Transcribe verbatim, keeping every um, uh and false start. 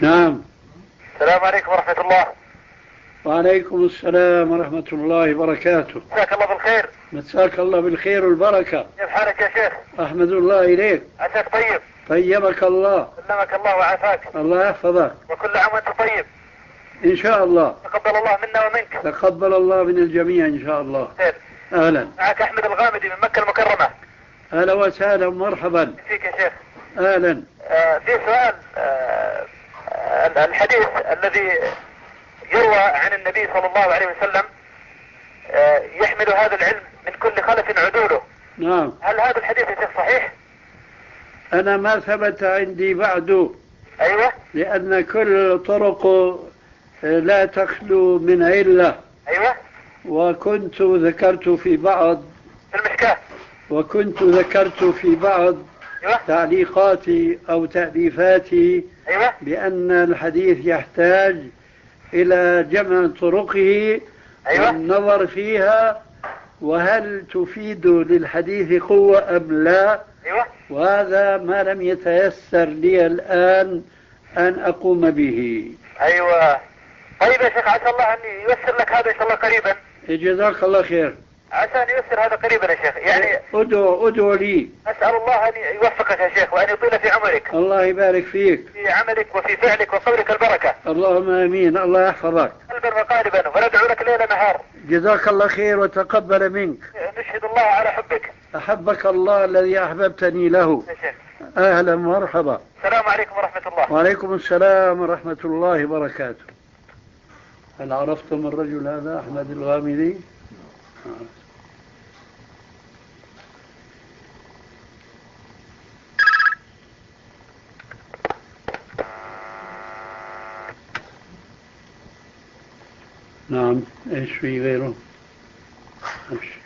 نعم. السلام عليكم ورحمة الله. وعليكم السلام ورحمة الله وبركاته. مساك الله بالخير. مساك الله بالخير والبركة. كيف حالك يا شيخ؟ أحمد الله إليك. عساك طيب. طيبك الله. سلمك الله وعافاك. الله يحفظك. وكل عام وانت طيب. إن شاء الله. تقبل الله منا ومنك. تقبل الله من الجميع إن شاء الله. خير. أهلا. معك أحمد الغامدي من مكة المكرمة. أهلا وسهلا مرحبا. فيك يا شيخ. أهلا. آه في سؤال. آه الحديث الذي يروى عن النبي صلى الله عليه وسلم آه يحمل هذا العلم من كل خلف عدوله. نعم. هل هذا الحديث يا شيخ صحيح؟ أنا ما ثبت عندي بعد. أيوة. لأن كل طرق لا تخلو من علة. أيوة. وكنت ذكرت في بعض في المشكاة. وكنت ذكرت في بعض أيوة. تعليقاتي أو تأليفاتي أيوة. بأن الحديث يحتاج إلى جمع طرقه. أيوة. والنظر فيها وهل تفيد للحديث قوة أم لا. أيوة. وهذا ما لم يتيسر لي الآن أن أقوم به. أيوة. طيب يا شيخ عسى الله أن ييسر لك هذا إن شاء الله قريبا. جزاك الله خير. عسى أن ييسر هذا قريبا يا شيخ يعني. أدعو أدعو لي. أسأل الله أن يوفقك يا شيخ وأن يطيل في عمرك. الله يبارك فيك. في عملك وفي فعلك وقولك البركة. اللهم آمين. الله يحفظك. قلبا وقالبا وندعو لك ليل نهار. جزاك الله خير وتقبل منك. نشهد الله على حبك. أحبك الله الذي أحببتني له. يا شيخ. أهلا مرحبا. السلام عليكم ورحمة الله. وعليكم السلام ورحمة الله وبركاته. هل عرفتم الرجل هذا أحمد الغامدي؟ نعم. إيش في غيره؟